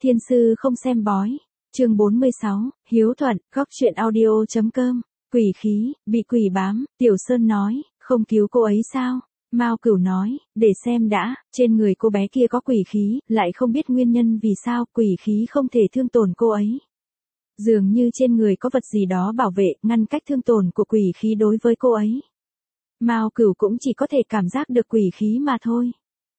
Thiên sư không xem bói. Chương 46, Hiếu thuận, góc truyện audio.com. Quỷ khí, bị quỷ bám, Tiểu Sơn nói, không cứu cô ấy sao? Mao Cửu nói, để xem đã, trên người cô bé kia có quỷ khí, lại không biết nguyên nhân vì sao quỷ khí không thể thương tổn cô ấy. Dường như trên người có vật gì đó bảo vệ, ngăn cách thương tổn của quỷ khí đối với cô ấy. Mao Cửu cũng chỉ có thể cảm giác được quỷ khí mà thôi.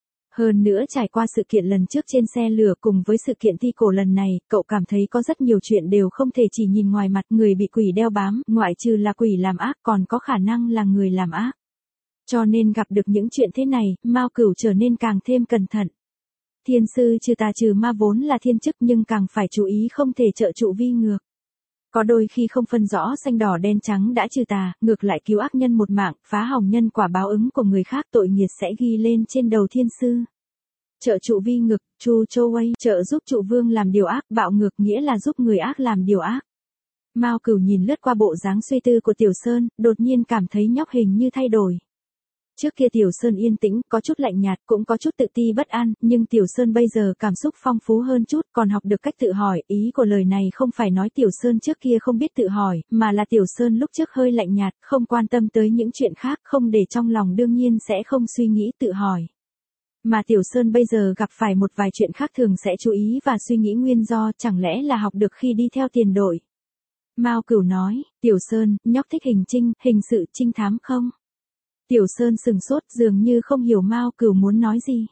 Hơn nữa trải qua sự kiện lần trước trên xe lửa cùng với sự kiện thi cổ lần này, cậu cảm thấy có rất nhiều chuyện đều không thể chỉ nhìn ngoài mặt người bị quỷ đeo bám, ngoại trừ là quỷ làm ác còn có khả năng là người làm ác. Cho nên gặp được những chuyện thế này, Mao Cửu trở nên càng thêm cẩn thận. Thiên sư trừ tà trừ ma vốn là thiên chức nhưng càng phải chú ý không thể trợ trụ vi ngược. Có đôi khi không phân rõ xanh đỏ đen trắng đã trừ tà, ngược lại cứu ác nhân một mạng, phá hỏng nhân quả báo ứng của người khác tội nghiệt sẽ ghi lên trên đầu thiên sư. Trợ trụ vi ngược, Chu Châu Wei, trợ giúp trụ vương làm điều ác, bạo ngược nghĩa là giúp người ác làm điều ác. Mao Cửu nhìn lướt qua bộ dáng suy tư của Tiểu Sơn, đột nhiên cảm thấy nhóc hình như thay đổi. Trước kia Tiểu Sơn yên tĩnh, có chút lạnh nhạt, cũng có chút tự ti bất an, nhưng Tiểu Sơn bây giờ cảm xúc phong phú hơn chút, còn học được cách tự hỏi, ý của lời này không phải nói Tiểu Sơn trước kia không biết tự hỏi, mà là Tiểu Sơn lúc trước hơi lạnh nhạt, không quan tâm tới những chuyện khác, không để trong lòng đương nhiên sẽ không suy nghĩ tự hỏi. Mà Tiểu Sơn bây giờ gặp phải một vài chuyện khác thường sẽ chú ý và suy nghĩ nguyên do, chẳng lẽ là học được khi đi theo tiền đội. Mao Cửu nói, Tiểu Sơn, nhóc thích hình sự trinh thám không? Tiểu Sơn sừng sốt dường như không hiểu Mao Cửu muốn nói gì.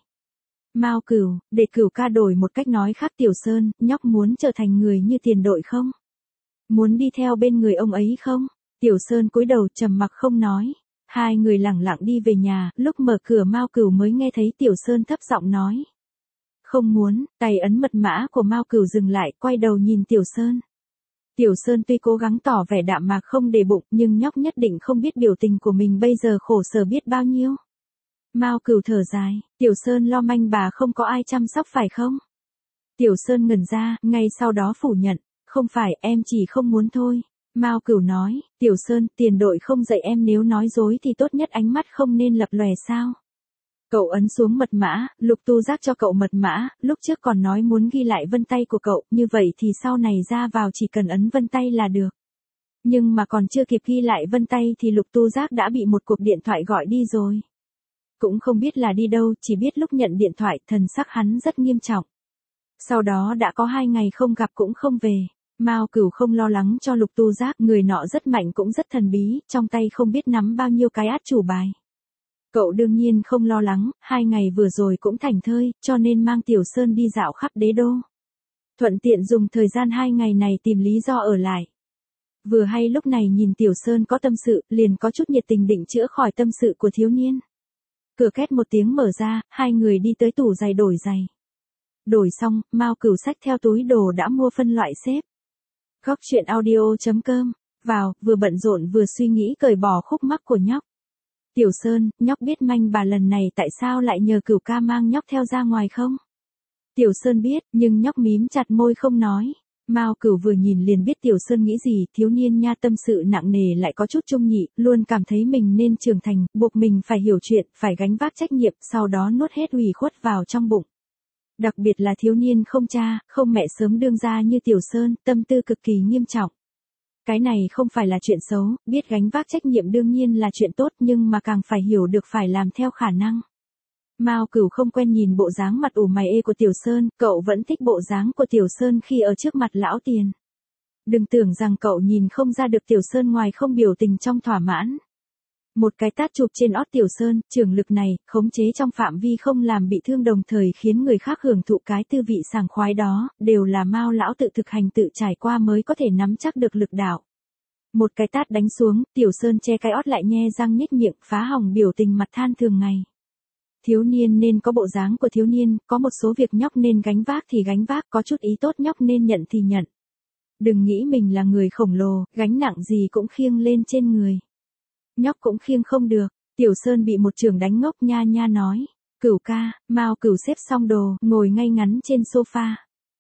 Mao Cửu, để Cửu ca đổi một cách nói khác Tiểu Sơn, nhóc muốn trở thành người như tiền đội không? Muốn đi theo bên người ông ấy không? Tiểu Sơn cúi đầu trầm mặc không nói. Hai người lẳng lặng đi về nhà, lúc mở cửa Mao Cửu mới nghe thấy Tiểu Sơn thấp giọng nói. Không muốn, tay ấn mật mã của Mao Cửu dừng lại, quay đầu nhìn Tiểu Sơn. Tiểu Sơn tuy cố gắng tỏ vẻ đạm mạc không để bụng, nhưng nhóc nhất định không biết biểu tình của mình bây giờ khổ sở biết bao nhiêu. Mao Cửu thở dài, Tiểu Sơn lo manh bà không có ai chăm sóc phải không? Tiểu Sơn ngẩn ra, ngay sau đó phủ nhận, không phải, em chỉ không muốn thôi. Mao Cửu nói, Tiểu Sơn, tiền đội không dạy em nếu nói dối thì tốt nhất ánh mắt không nên lập lòe sao? Cậu ấn xuống mật mã, Lục Tu Giác cho cậu mật mã, lúc trước còn nói muốn ghi lại vân tay của cậu, như vậy thì sau này ra vào chỉ cần ấn vân tay là được. Nhưng mà còn chưa kịp ghi lại vân tay thì Lục Tu Giác đã bị một cuộc điện thoại gọi đi rồi. Cũng không biết là đi đâu, chỉ biết lúc nhận điện thoại thần sắc hắn rất nghiêm trọng. Sau đó đã có 2 ngày không gặp cũng không về. Mao Cửu không lo lắng cho Lục Tu Giác, người nọ rất mạnh cũng rất thần bí, trong tay không biết nắm bao nhiêu cái át chủ bài. Cậu đương nhiên không lo lắng, 2 ngày vừa rồi cũng thảnh thơi, cho nên mang Tiểu Sơn đi dạo khắp đế đô. Thuận tiện dùng thời gian 2 ngày này tìm lý do ở lại. Vừa hay lúc này nhìn Tiểu Sơn có tâm sự, liền có chút nhiệt tình định chữa khỏi tâm sự của thiếu niên. Cửa két một tiếng mở ra, hai người đi tới tủ giày đổi giày. Đổi xong, Mao Cửu xách theo túi đồ đã mua phân loại xếp. Góc truyện audio.com, vào, vừa bận rộn vừa suy nghĩ cởi bỏ khúc mắc của nhóc. Tiểu Sơn, nhóc biết manh bà lần này tại sao lại nhờ Cửu ca mang nhóc theo ra ngoài không? Tiểu Sơn biết, nhưng nhóc mím chặt môi không nói. Mao Cửu vừa nhìn liền biết Tiểu Sơn nghĩ gì, thiếu niên nha tâm sự nặng nề lại có chút trung nhị, luôn cảm thấy mình nên trưởng thành, buộc mình phải hiểu chuyện, phải gánh vác trách nhiệm, sau đó nuốt hết ủy khuất vào trong bụng. Đặc biệt là thiếu niên không cha, không mẹ sớm đương ra như Tiểu Sơn, tâm tư cực kỳ nghiêm trọng. Cái này không phải là chuyện xấu, biết gánh vác trách nhiệm đương nhiên là chuyện tốt nhưng mà càng phải hiểu được phải làm theo khả năng. Mao Cửu không quen nhìn bộ dáng mặt ủ mày ê của Tiểu Sơn, cậu vẫn thích bộ dáng của Tiểu Sơn khi ở trước mặt lão tiền. Đừng tưởng rằng cậu nhìn không ra được Tiểu Sơn ngoài không biểu tình trong thỏa mãn. Một cái tát chụp trên ót Tiểu Sơn, trường lực này, khống chế trong phạm vi không làm bị thương đồng thời khiến người khác hưởng thụ cái tư vị sảng khoái đó, đều là Mao lão tự thực hành tự trải qua mới có thể nắm chắc được lực đạo. Một cái tát đánh xuống, Tiểu Sơn che cái ót lại nhe răng nhếch miệng, phá hỏng biểu tình mặt than thường ngày. Thiếu niên nên có bộ dáng của thiếu niên, có một số việc nhóc nên gánh vác thì gánh vác, có chút ý tốt nhóc nên nhận thì nhận. Đừng nghĩ mình là người khổng lồ, gánh nặng gì cũng khiêng lên trên người. Nhóc cũng khiêng không được. Tiểu Sơn bị một chưởng đánh ngốc nha nha nói. Cửu ca, Mao Cửu xếp xong đồ, ngồi ngay ngắn trên sofa.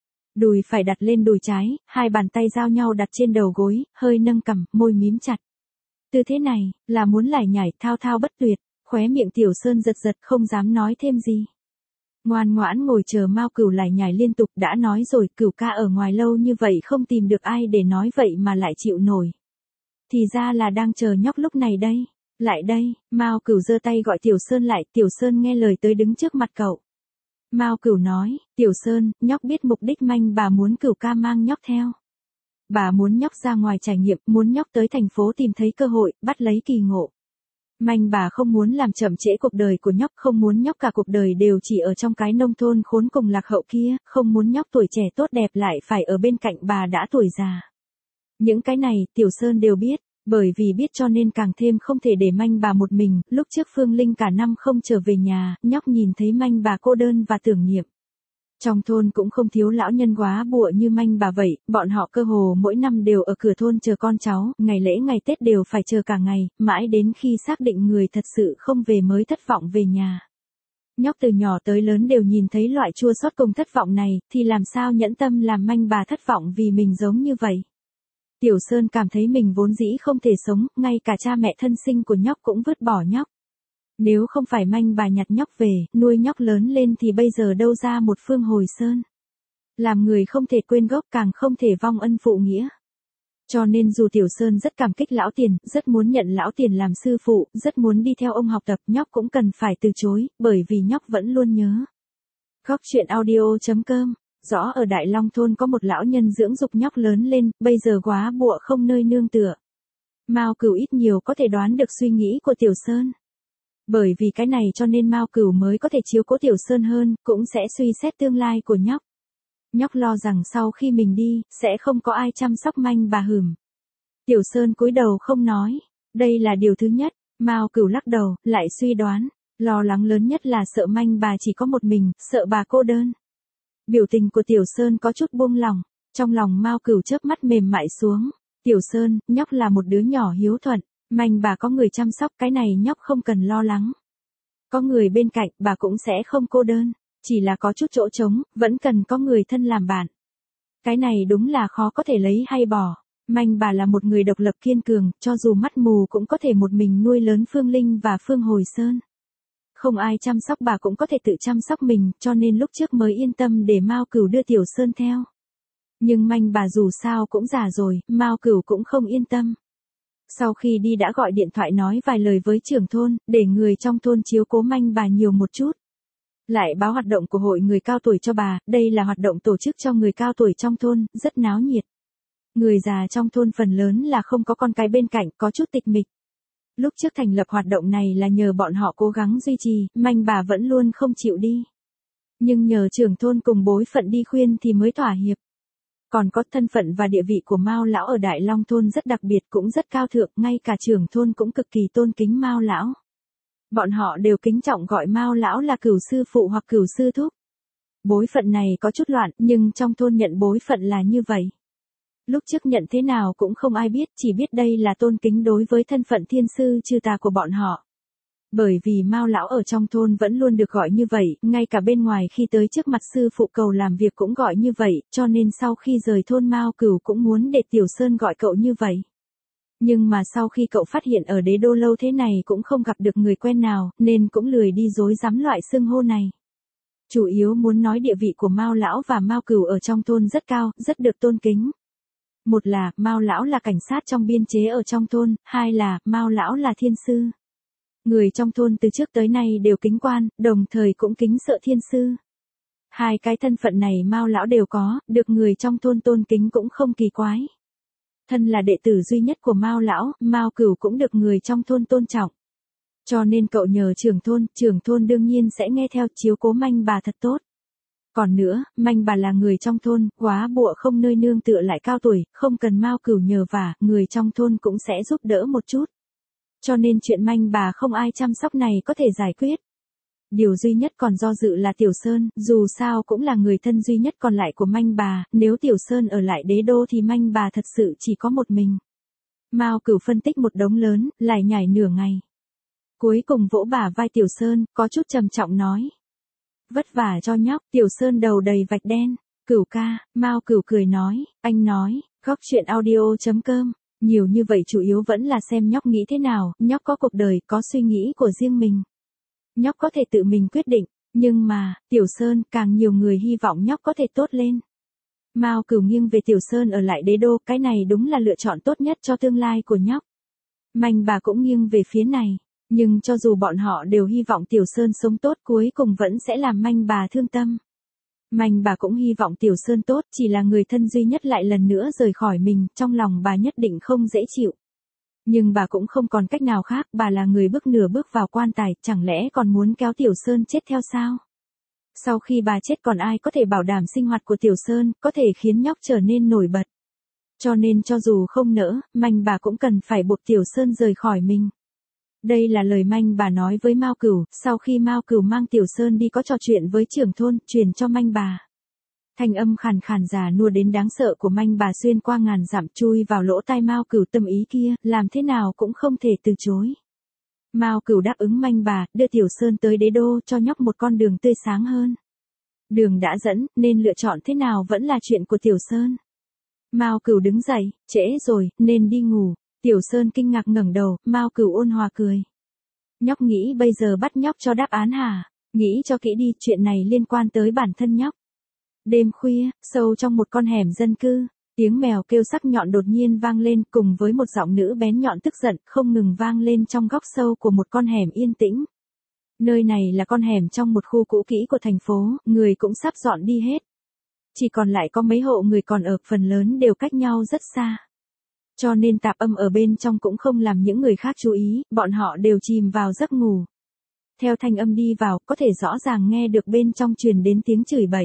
Đùi phải đặt lên đùi trái, hai bàn tay giao nhau đặt trên đầu gối, hơi nâng cằm, môi mím chặt. Tư thế này, là muốn lải nhải thao thao bất tuyệt, khóe miệng Tiểu Sơn giật giật không dám nói thêm gì. Ngoan ngoãn ngồi chờ Mao Cửu lại nhảy liên tục, đã nói rồi, Cửu ca ở ngoài lâu như vậy không tìm được ai để nói vậy mà lại chịu nổi. Thì ra là đang chờ nhóc lúc này đây. Lại đây, Mao Cửu giơ tay gọi Tiểu Sơn lại, Tiểu Sơn nghe lời tới đứng trước mặt cậu. Mao Cửu nói, Tiểu Sơn, nhóc biết mục đích manh bà muốn Cửu ca mang nhóc theo. Bà muốn nhóc ra ngoài trải nghiệm, muốn nhóc tới thành phố tìm thấy cơ hội, bắt lấy kỳ ngộ. Manh bà không muốn làm chậm trễ cuộc đời của nhóc, không muốn nhóc cả cuộc đời đều chỉ ở trong cái nông thôn khốn cùng lạc hậu kia, không muốn nhóc tuổi trẻ tốt đẹp lại phải ở bên cạnh bà đã tuổi già. Những cái này, Tiểu Sơn đều biết, bởi vì biết cho nên càng thêm không thể để manh bà một mình, lúc trước Phương Linh cả năm không trở về nhà, nhóc nhìn thấy manh bà cô đơn và tưởng niệm. Trong thôn cũng không thiếu lão nhân góa bụa như manh bà vậy, bọn họ cơ hồ mỗi năm đều ở cửa thôn chờ con cháu, ngày lễ ngày Tết đều phải chờ cả ngày, mãi đến khi xác định người thật sự không về mới thất vọng về nhà. Nhóc từ nhỏ tới lớn đều nhìn thấy loại chua xót cùng thất vọng này, thì làm sao nhẫn tâm làm manh bà thất vọng vì mình giống như vậy. Tiểu Sơn cảm thấy mình vốn dĩ không thể sống, ngay cả cha mẹ thân sinh của nhóc cũng vứt bỏ nhóc. Nếu không phải manh bà nhặt nhóc về, nuôi nhóc lớn lên thì bây giờ đâu ra một Phương Hồi Sơn. Làm người không thể quên gốc, càng không thể vong ân phụ nghĩa. Cho nên dù Tiểu Sơn rất cảm kích lão Tiền, rất muốn nhận lão Tiền làm sư phụ, rất muốn đi theo ông học tập, nhóc cũng cần phải từ chối, bởi vì nhóc vẫn luôn nhớ. Góc truyện audio.com. Rõ ở Đại Long thôn có một lão nhân dưỡng dục nhóc lớn lên, bây giờ góa bụa không nơi nương tựa. Mao Cửu ít nhiều có thể đoán được suy nghĩ của Tiểu Sơn. Bởi vì cái này cho nên Mao Cửu mới có thể chiếu cố Tiểu Sơn hơn, cũng sẽ suy xét tương lai của nhóc. Nhóc lo rằng sau khi mình đi, sẽ không có ai chăm sóc manh bà hửm. Tiểu Sơn cúi đầu không nói, đây là điều thứ nhất. Mao Cửu lắc đầu, lại suy đoán, lo lắng lớn nhất là sợ manh bà chỉ có một mình, sợ bà cô đơn. Biểu tình của Tiểu Sơn có chút buông lỏng, trong lòng Mao Cửu chớp mắt mềm mại xuống. Tiểu Sơn, nhóc là một đứa nhỏ hiếu thuận, manh bà có người chăm sóc, cái này nhóc không cần lo lắng. Có người bên cạnh, bà cũng sẽ không cô đơn, chỉ là có chút chỗ trống, vẫn cần có người thân làm bạn. Cái này đúng là khó có thể lấy hay bỏ. Manh bà là một người độc lập kiên cường, cho dù mắt mù cũng có thể một mình nuôi lớn Phương Linh và Phương Hồi Sơn. Không ai chăm sóc bà cũng có thể tự chăm sóc mình, cho nên lúc trước mới yên tâm để Mao Cửu đưa Tiểu Sơn theo. Nhưng manh bà dù sao cũng già rồi, Mao Cửu cũng không yên tâm. Sau khi đi đã gọi điện thoại nói vài lời với trưởng thôn, để người trong thôn chiếu cố manh bà nhiều một chút. Lại báo hoạt động của hội người cao tuổi cho bà, đây là hoạt động tổ chức cho người cao tuổi trong thôn, rất náo nhiệt. Người già trong thôn phần lớn là không có con cái bên cạnh, có chút tịch mịch. Lúc trước thành lập hoạt động này là nhờ bọn họ cố gắng duy trì, manh bà vẫn luôn không chịu đi. Nhưng nhờ trưởng thôn cùng bối phận đi khuyên thì mới thỏa hiệp. Còn có thân phận và địa vị của Mao lão ở Đại Long thôn rất đặc biệt, cũng rất cao thượng, ngay cả trưởng thôn cũng cực kỳ tôn kính Mao lão. Bọn họ đều kính trọng gọi Mao lão là Cửu sư phụ hoặc Cửu sư thúc. Bối phận này có chút loạn, nhưng trong thôn nhận bối phận là như vậy. Lúc trước nhận thế nào cũng không ai biết, chỉ biết đây là tôn kính đối với thân phận thiên sư chư tà của bọn họ. Bởi vì Mao lão ở trong thôn vẫn luôn được gọi như vậy, ngay cả bên ngoài khi tới trước mặt sư phụ cầu làm việc cũng gọi như vậy, cho nên sau khi rời thôn Mao Cửu cũng muốn để Tiểu Sơn gọi cậu như vậy. Nhưng mà sau khi cậu phát hiện ở Đế Đô lâu thế này cũng không gặp được người quen nào, nên cũng lười đi dối dám loại xưng hô này. Chủ yếu muốn nói địa vị của Mao lão và Mao Cửu ở trong thôn rất cao, rất được tôn kính. Một là, Mao lão là cảnh sát trong biên chế ở trong thôn, hai là, Mao lão là thiên sư. Người trong thôn từ trước tới nay đều kính quan, đồng thời cũng kính sợ thiên sư. Hai cái thân phận này Mao lão đều có, được người trong thôn tôn kính cũng không kỳ quái. Thân là đệ tử duy nhất của Mao lão, Mao Cửu cũng được người trong thôn tôn trọng. Cho nên cậu nhờ trưởng thôn đương nhiên sẽ nghe theo, chiếu cố manh bà thật tốt. Còn nữa, manh bà là người trong thôn, góa bụa không nơi nương tựa lại cao tuổi, không cần Mao Cửu nhờ vả, người trong thôn cũng sẽ giúp đỡ một chút. Cho nên chuyện manh bà không ai chăm sóc này có thể giải quyết. Điều duy nhất còn do dự là Tiểu Sơn, dù sao cũng là người thân duy nhất còn lại của manh bà, nếu Tiểu Sơn ở lại Đế Đô thì manh bà thật sự chỉ có một mình. Mao Cửu phân tích một đống lớn, lại nhảy nửa ngày. Cuối cùng vỗ bả vai Tiểu Sơn, có chút trầm trọng nói. Vất vả cho nhóc. Tiểu Sơn đầu đầy vạch đen. Cửu ca, Mao Cửu cười nói, anh nói, góc truyện audio.com. Nhiều như vậy chủ yếu vẫn là xem nhóc nghĩ thế nào, nhóc có cuộc đời, có suy nghĩ của riêng mình. Nhóc có thể tự mình quyết định, Nhưng mà, Tiểu Sơn, càng nhiều người hy vọng nhóc có thể tốt lên. Mao Cửu nghiêng về Tiểu Sơn ở lại đế đô, cái này đúng là lựa chọn tốt nhất cho tương lai của nhóc. Mạnh bà cũng nghiêng về phía này, nhưng cho dù bọn họ đều hy vọng Tiểu Sơn sống tốt cuối cùng vẫn sẽ làm Mạnh bà thương tâm. Mạnh bà cũng hy vọng Tiểu Sơn tốt, chỉ là người thân duy nhất lại lần nữa rời khỏi mình, trong lòng bà nhất định không dễ chịu. Nhưng bà cũng không còn cách nào khác, bà là người bước nửa bước vào quan tài, chẳng lẽ còn muốn kéo Tiểu Sơn chết theo sao? Sau khi bà chết còn ai có thể bảo đảm sinh hoạt của Tiểu Sơn, có thể khiến nhóc trở nên nổi bật. Cho nên cho dù không nỡ, Mạnh bà cũng cần phải buộc Tiểu Sơn rời khỏi mình. Đây là lời Mạnh bà nói với Mao Cửu, sau khi Mao Cửu mang Tiểu Sơn đi có trò chuyện với trưởng thôn, truyền cho Mạnh bà. Thanh âm khàn khàn già nua đến đáng sợ của Mạnh bà xuyên qua ngàn dặm chui vào lỗ tai Mao Cửu, tâm ý kia, làm thế nào cũng không thể từ chối. Mao Cửu đáp ứng Mạnh bà, đưa Tiểu Sơn tới đế đô cho nhóc một con đường tươi sáng hơn. Đường đã dẫn, nên lựa chọn thế nào vẫn là chuyện của Tiểu Sơn. Mao Cửu đứng dậy, trễ rồi, nên đi ngủ. Tiểu Sơn kinh ngạc ngẩng đầu, Mao Cửu ôn hòa cười. Nhóc nghĩ bây giờ bắt nhóc cho đáp án hả? Nghĩ cho kỹ đi, chuyện này liên quan tới bản thân nhóc. Đêm khuya, sâu trong một con hẻm dân cư, tiếng mèo kêu sắc nhọn đột nhiên vang lên cùng với một giọng nữ bén nhọn tức giận không ngừng vang lên trong góc sâu của một con hẻm yên tĩnh. Nơi này là con hẻm trong một khu cũ kỹ của thành phố, người cũng sắp dọn đi hết. Chỉ còn lại có mấy hộ người còn ở, phần lớn đều cách nhau rất xa. Cho nên tạp âm ở bên trong cũng không làm những người khác chú ý, bọn họ đều chìm vào giấc ngủ. Theo thanh âm đi vào, có thể rõ ràng nghe được bên trong truyền đến tiếng chửi bậy.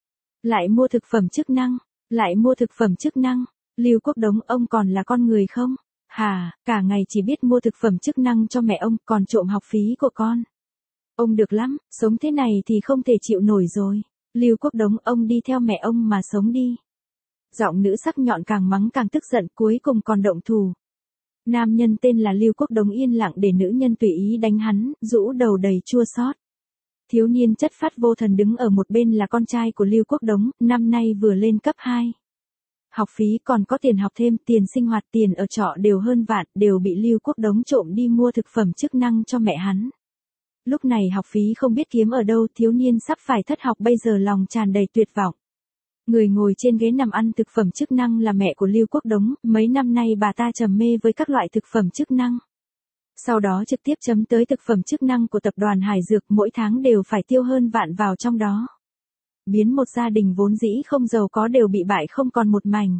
Lại mua thực phẩm chức năng, lại mua thực phẩm chức năng, Lưu Quốc Đống, ông còn là con người không? Hà, cả ngày chỉ biết mua thực phẩm chức năng cho mẹ ông, còn trộm học phí của con. Ông được lắm, sống thế này thì không thể chịu nổi rồi. Lưu Quốc Đống, ông đi theo mẹ ông mà sống đi. Giọng nữ sắc nhọn càng mắng càng tức giận, cuối cùng còn động thủ. Nam nhân tên là Lưu Quốc Đống yên lặng để nữ nhân tùy ý đánh hắn, rũ đầu đầy chua xót. Thiếu niên chất phát vô thần đứng ở một bên là con trai của Lưu Quốc Đống, năm nay vừa lên cấp 2. Học phí còn có tiền học thêm, tiền sinh hoạt, tiền ở trọ đều hơn vạn, đều bị Lưu Quốc Đống trộm đi mua thực phẩm chức năng cho mẹ hắn. Lúc này học phí không biết kiếm ở đâu, thiếu niên sắp phải thất học bây giờ lòng tràn đầy tuyệt vọng. Người ngồi trên ghế nằm ăn thực phẩm chức năng là mẹ của Lưu Quốc Đống, mấy năm nay bà ta trầm mê với các loại thực phẩm chức năng. Sau đó trực tiếp chấm tới thực phẩm chức năng của tập đoàn Hải Dược, mỗi tháng đều phải tiêu hơn vạn vào trong đó. Biến một gia đình vốn dĩ không giàu có đều bị bại không còn một mảnh.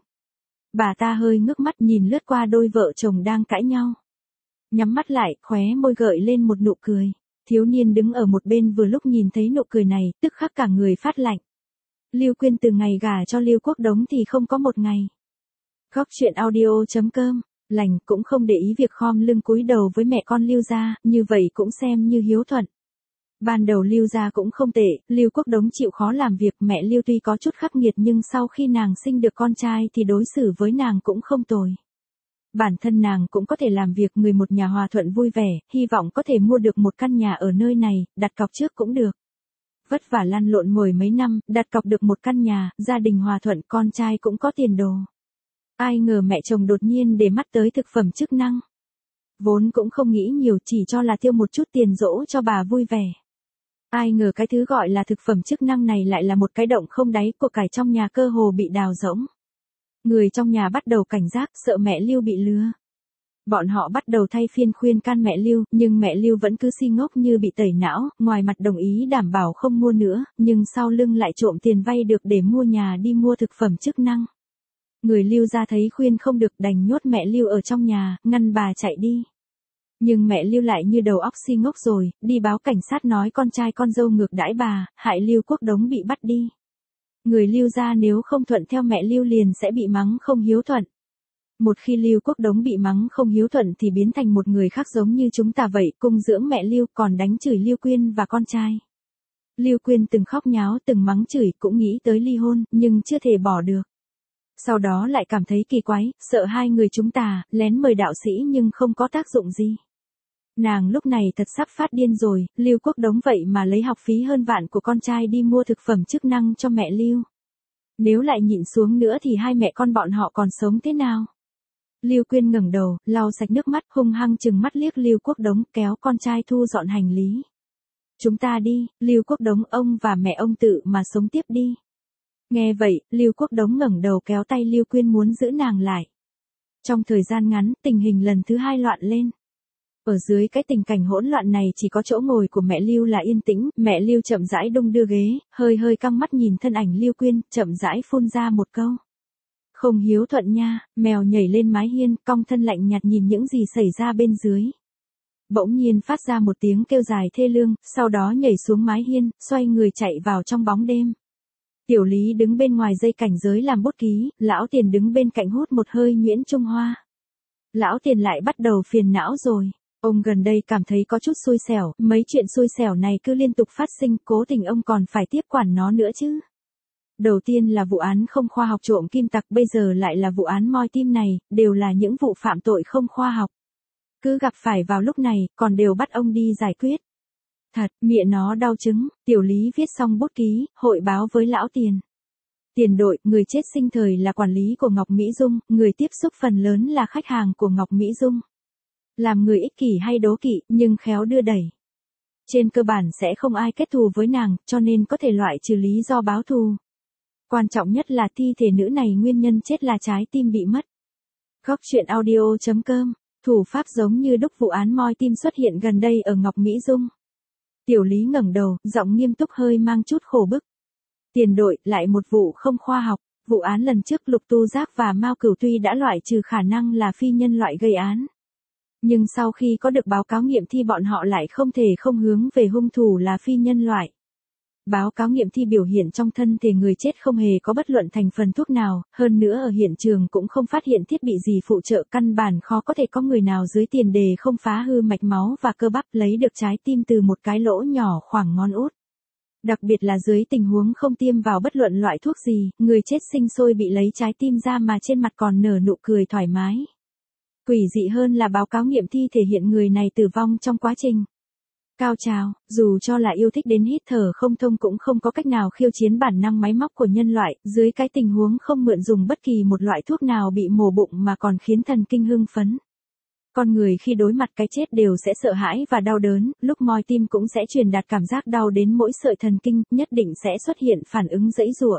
Bà ta hơi ngước mắt nhìn lướt qua đôi vợ chồng đang cãi nhau. Nhắm mắt lại, khóe môi gợi lên một nụ cười. Thiếu niên đứng ở một bên vừa lúc nhìn thấy nụ cười này, tức khắc cả người phát lạnh. Lưu Quyên từ ngày gả cho Lưu Quốc Đống thì không có một ngày. Góc truyện audio.com, lành cũng không để ý việc khom lưng cúi đầu với mẹ con Lưu gia, như vậy cũng xem như hiếu thuận. Ban đầu Lưu gia cũng không tệ, Lưu Quốc Đống chịu khó làm việc, mẹ Lưu tuy có chút khắc nghiệt nhưng sau khi nàng sinh được con trai thì đối xử với nàng cũng không tồi. Bản thân nàng cũng có thể làm việc, người một nhà hòa thuận vui vẻ, hy vọng có thể mua được một căn nhà ở nơi này, đặt cọc trước cũng được. Vất vả lăn lộn mười mấy năm, đặt cọc được một căn nhà, gia đình hòa thuận, con trai cũng có tiền đồ. Ai ngờ mẹ chồng đột nhiên để mắt tới thực phẩm chức năng. Vốn cũng không nghĩ nhiều, chỉ cho là tiêu một chút tiền dỗ cho bà vui vẻ. Ai ngờ cái thứ gọi là thực phẩm chức năng này lại là một cái động không đáy, của cải trong nhà cơ hồ bị đào rỗng. Người trong nhà bắt đầu cảnh giác, sợ mẹ Lưu bị lừa. Bọn họ bắt đầu thay phiên khuyên can mẹ Lưu, nhưng mẹ Lưu vẫn cứ si ngốc như bị tẩy não, ngoài mặt đồng ý đảm bảo không mua nữa, nhưng sau lưng lại trộm tiền vay được để mua nhà đi mua thực phẩm chức năng. Người Lưu ra thấy khuyên không được đành nhốt mẹ Lưu ở trong nhà, ngăn bà chạy đi. Nhưng mẹ Lưu lại như đầu óc si ngốc rồi, đi báo cảnh sát nói con trai con dâu ngược đãi bà, hại Lưu Quốc Đống bị bắt đi. Người Lưu gia nếu không thuận theo mẹ Lưu liền sẽ bị mắng không hiếu thuận. Một khi Lưu Quốc Đống bị mắng không hiếu thuận thì biến thành một người khác giống như chúng ta vậy, cung dưỡng mẹ Lưu còn đánh chửi Lưu Quyên và con trai. Lưu Quyên từng khóc nháo từng mắng chửi cũng nghĩ tới ly hôn, nhưng chưa thể bỏ được. Sau đó lại cảm thấy kỳ quái, sợ hai người chúng ta, lén mời đạo sĩ nhưng không có tác dụng gì. Nàng lúc này thật sắp phát điên rồi, Lưu Quốc Đống vậy mà lấy học phí hơn vạn của con trai đi mua thực phẩm chức năng cho mẹ Lưu. Nếu lại nhịn xuống nữa thì hai mẹ con bọn họ còn sống thế nào? Lưu Quyên ngẩng đầu, lau sạch nước mắt, hung hăng chừng mắt liếc Lưu Quốc Đống, kéo con trai thu dọn hành lý. chúng ta đi, Lưu Quốc Đống ông và mẹ ông tự mà sống tiếp đi. Nghe vậy, Lưu Quốc Đống ngẩng đầu kéo tay Lưu Quyên muốn giữ nàng lại. Trong thời gian ngắn, tình hình lần thứ hai loạn lên. Ở dưới cái tình cảnh hỗn loạn này chỉ có chỗ ngồi của mẹ Lưu là yên tĩnh, mẹ Lưu chậm rãi đung đưa ghế, hơi hơi căng mắt nhìn thân ảnh Lưu Quyên, chậm rãi phun ra một câu. Không hiếu thuận nha, mèo nhảy lên mái hiên, cong thân lạnh nhạt nhìn những gì xảy ra bên dưới. Bỗng nhiên phát ra một tiếng kêu dài thê lương, sau đó nhảy xuống mái hiên, xoay người chạy vào trong bóng đêm. Tiểu Lý đứng bên ngoài dây cảnh giới làm bút ký, Lão Tiền đứng bên cạnh hút một hơi nhuyễn trung hoa. Lão Tiền lại bắt đầu phiền não rồi. Ông gần đây cảm thấy có chút xui xẻo, mấy chuyện xui xẻo này cứ liên tục phát sinh, cố tình ông còn phải tiếp quản nó nữa chứ. Đầu tiên là vụ án không khoa học trộm kim tặc, bây giờ lại là vụ án moi tim này, đều là những vụ phạm tội không khoa học. Cứ gặp phải vào lúc này, còn đều bắt ông đi giải quyết. Thật, mẹ nó đau chứng, Tiểu Lý viết xong bút ký, hội báo với Lão Tiền. Tiền đội, người chết sinh thời là quản lý của Ngọc Mỹ Dung, người tiếp xúc phần lớn là khách hàng của Ngọc Mỹ Dung. Làm người ích kỷ hay đố kỵ, nhưng khéo đưa đẩy. Trên cơ bản sẽ không ai kết thù với nàng, cho nên có thể loại trừ lý do báo thù. Quan trọng nhất là thi thể nữ này nguyên nhân chết là trái tim bị mất. Góc truyện audio.com, thủ pháp giống như đúc vụ án moi tim xuất hiện gần đây ở Ngọc Mỹ Dung. Tiểu Lý ngẩng đầu, giọng nghiêm túc hơi mang chút khổ bức. Tiền đội, lại một vụ không khoa học. Vụ án lần trước Lục Tu Giác và Mao Cửu tuy đã loại trừ khả năng là phi nhân loại gây án. Nhưng sau khi có được báo cáo nghiệm thi bọn họ lại không thể không hướng về hung thủ là phi nhân loại. Báo cáo nghiệm thi biểu hiện trong thân thể người chết không hề có bất luận thành phần thuốc nào, hơn nữa ở hiện trường cũng không phát hiện thiết bị gì phụ trợ, căn bản khó có thể có người nào dưới tiền đề không phá hư mạch máu và cơ bắp lấy được trái tim từ một cái lỗ nhỏ khoảng ngón út. Đặc biệt là dưới tình huống không tiêm vào bất luận loại thuốc gì, người chết sinh sôi bị lấy trái tim ra mà trên mặt còn nở nụ cười thoải mái. Quỷ dị hơn là báo cáo nghiệm thi thể hiện người này tử vong trong quá trình cao trào, dù cho là yêu thích đến hít thở không thông cũng không có cách nào khiêu chiến bản năng máy móc của nhân loại, dưới cái tình huống không mượn dùng bất kỳ một loại thuốc nào bị mổ bụng mà còn khiến thần kinh hưng phấn. Con người khi đối mặt cái chết đều sẽ sợ hãi và đau đớn, lúc moi tim cũng sẽ truyền đạt cảm giác đau đến mỗi sợi thần kinh, nhất định sẽ xuất hiện phản ứng giãy giụa.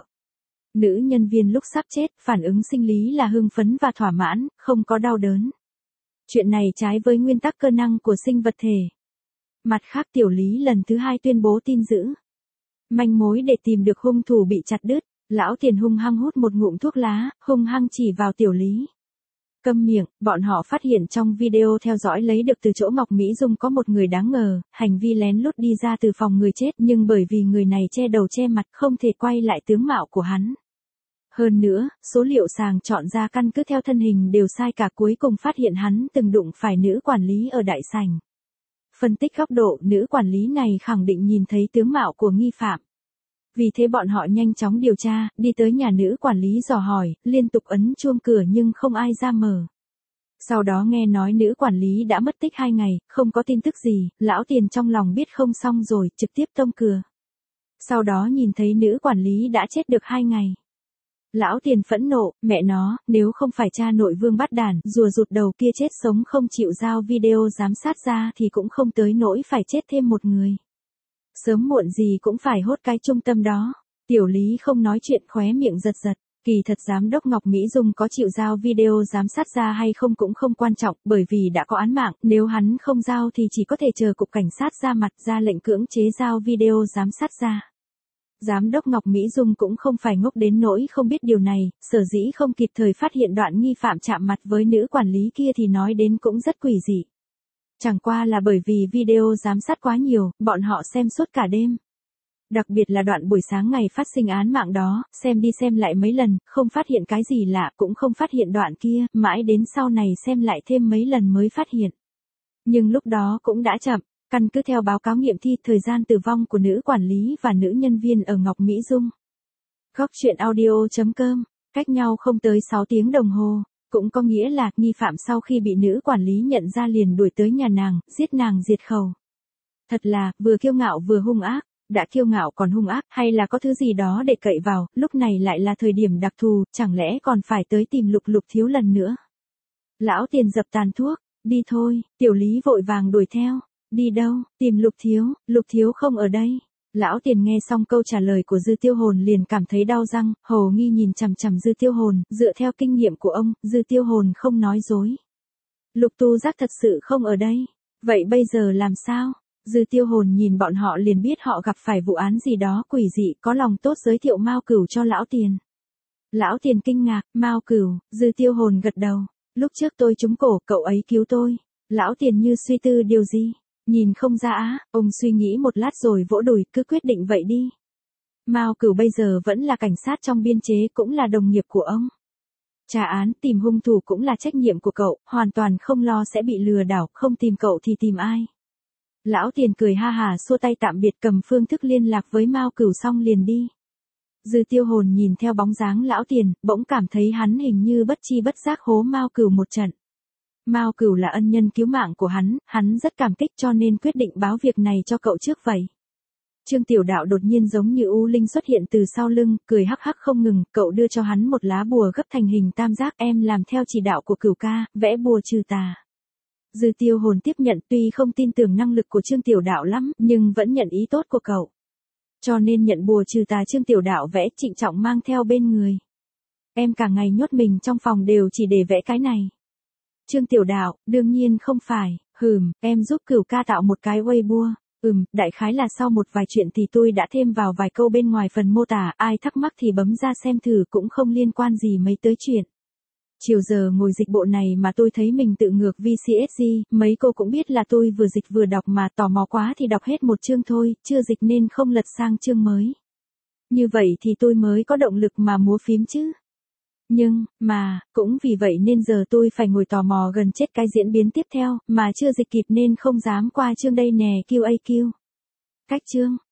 Nữ nhân viên lúc sắp chết, phản ứng sinh lý là hưng phấn và thỏa mãn, không có đau đớn. Chuyện này trái với nguyên tắc cơ năng của sinh vật thể. Mặt khác Tiểu Lý lần thứ hai tuyên bố tin dữ. Manh mối để tìm được hung thủ bị chặt đứt, Lão Tiền hung hăng hút một ngụm thuốc lá, hung hăng chỉ vào Tiểu Lý. Câm miệng, bọn họ phát hiện trong video theo dõi lấy được từ chỗ Ngọc Mỹ Dung có một người đáng ngờ, hành vi lén lút đi ra từ phòng người chết nhưng bởi vì người này che đầu che mặt không thể quay lại tướng mạo của hắn. Hơn nữa, số liệu sàng chọn ra căn cứ theo thân hình đều sai cả, cuối cùng phát hiện hắn từng đụng phải nữ quản lý ở đại sảnh. Phân tích góc độ, nữ quản lý này khẳng định nhìn thấy tướng mạo của nghi phạm. Vì thế bọn họ nhanh chóng điều tra, đi tới nhà nữ quản lý dò hỏi, liên tục ấn chuông cửa nhưng không ai ra mở. Sau đó nghe nói nữ quản lý đã mất tích 2 ngày, không có tin tức gì, Lão Tiền trong lòng biết không xong rồi, trực tiếp tông cửa. Sau đó nhìn thấy nữ quản lý đã chết được 2 ngày. Lão Tiền phẫn nộ, mẹ nó, nếu không phải cha nội Vương bắt đản, rùa rụt đầu kia chết sống không chịu giao video giám sát ra thì cũng không tới nỗi phải chết thêm một người. Sớm muộn gì cũng phải hốt cái trung tâm đó. Tiểu Lý không nói chuyện, khóe miệng giật giật. Kỳ thật giám đốc Ngọc Mỹ Dung có chịu giao video giám sát ra hay không cũng không quan trọng, bởi vì đã có án mạng, nếu hắn không giao thì chỉ có thể chờ cục cảnh sát ra mặt ra lệnh cưỡng chế giao video giám sát ra. Giám đốc Ngọc Mỹ Dung cũng không phải ngốc đến nỗi không biết điều này, sở dĩ không kịp thời phát hiện đoạn nghi phạm chạm mặt với nữ quản lý kia thì nói đến cũng rất quỷ dị. Chẳng qua là bởi vì video giám sát quá nhiều, bọn họ xem suốt cả đêm. Đặc biệt là đoạn buổi sáng ngày phát sinh án mạng đó, xem đi xem lại mấy lần, không phát hiện cái gì lạ, cũng không phát hiện đoạn kia, mãi đến sau này xem lại thêm mấy lần mới phát hiện. Nhưng lúc đó cũng đã chậm, căn cứ theo báo cáo nghiệm thi, thời gian tử vong của nữ quản lý và nữ nhân viên ở Ngọc Mỹ Dung. Góc truyện audio.com, cách nhau không tới 6 tiếng đồng hồ. Cũng có nghĩa là, nghi phạm sau khi bị nữ quản lý nhận ra liền đuổi tới nhà nàng, giết nàng diệt khẩu. Thật là, vừa kiêu ngạo vừa hung ác, đã kiêu ngạo còn hung ác, hay là có thứ gì đó để cậy vào, lúc này lại là thời điểm đặc thù, chẳng lẽ còn phải tới tìm Lục Lục thiếu lần nữa. Lão Tiền dập tàn thuốc, đi thôi, Tiểu Lý vội vàng đuổi theo. Đi đâu, tìm Lục Thiếu không ở đây. Lão Tiền nghe xong câu trả lời của Dư Tiêu Hồn liền cảm thấy đau răng, hồ nghi nhìn chằm chằm Dư Tiêu Hồn, dựa theo kinh nghiệm của ông, Dư Tiêu Hồn không nói dối. Lục Tu Giác thật sự không ở đây. Vậy bây giờ làm sao? Dư Tiêu Hồn nhìn bọn họ liền biết họ gặp phải vụ án gì đó quỷ dị, có lòng tốt giới thiệu Mao Cửu cho Lão Tiền. Lão Tiền kinh ngạc, Mao Cửu, Dư Tiêu Hồn gật đầu. Lúc trước tôi trúng cổ, cậu ấy cứu tôi. Lão Tiền như suy tư điều gì. Nhìn không ra á, ông suy nghĩ một lát rồi vỗ đùi, cứ quyết định vậy đi. Mao Cửu bây giờ vẫn là cảnh sát trong biên chế, cũng là đồng nghiệp của ông. Trả án, tìm hung thủ cũng là trách nhiệm của cậu, hoàn toàn không lo sẽ bị lừa đảo, không tìm cậu thì tìm ai. Lão Tiền cười ha hà xua tay tạm biệt, cầm phương thức liên lạc với Mao Cửu xong liền đi. Dư Tiêu Hồn nhìn theo bóng dáng Lão Tiền, bỗng cảm thấy hắn hình như bất chi bất giác hố Mao Cửu một trận. Mao Cửu là ân nhân cứu mạng của hắn rất cảm kích cho nên quyết định báo việc này cho cậu trước vậy. Trương Tiểu Đạo đột nhiên giống như U Linh xuất hiện từ sau lưng, cười hắc hắc không ngừng, cậu đưa cho hắn một lá bùa gấp thành hình tam giác, em làm theo chỉ đạo của Cửu ca, vẽ bùa trừ tà. Dư Tiêu Hồn tiếp nhận, tuy không tin tưởng năng lực của Trương Tiểu Đạo lắm, nhưng vẫn nhận ý tốt của cậu. Cho nên nhận bùa trừ tà Trương Tiểu Đạo vẽ, trịnh trọng mang theo bên người. Em cả ngày nhốt mình trong phòng đều chỉ để vẽ cái này. Trương Tiểu Đạo, đương nhiên không phải, em giúp Cửu ca tạo một cái Weibo. Đại khái là sau một vài chuyện thì tôi đã thêm vào vài câu bên ngoài phần mô tả, ai thắc mắc thì bấm ra xem thử, cũng không liên quan gì mấy tới chuyện. Chiều giờ ngồi dịch bộ này mà tôi thấy mình tự ngược VCSG, mấy cô cũng biết là tôi vừa dịch vừa đọc mà tò mò quá thì đọc hết một chương thôi, chưa dịch nên không lật sang chương mới. Như vậy thì tôi mới có động lực mà múa phím chứ. Nhưng, cũng vì vậy nên giờ tôi phải ngồi tò mò gần chết cái diễn biến tiếp theo, mà chưa dịch kịp nên không dám qua chương đây nè QAQ. Cách chương.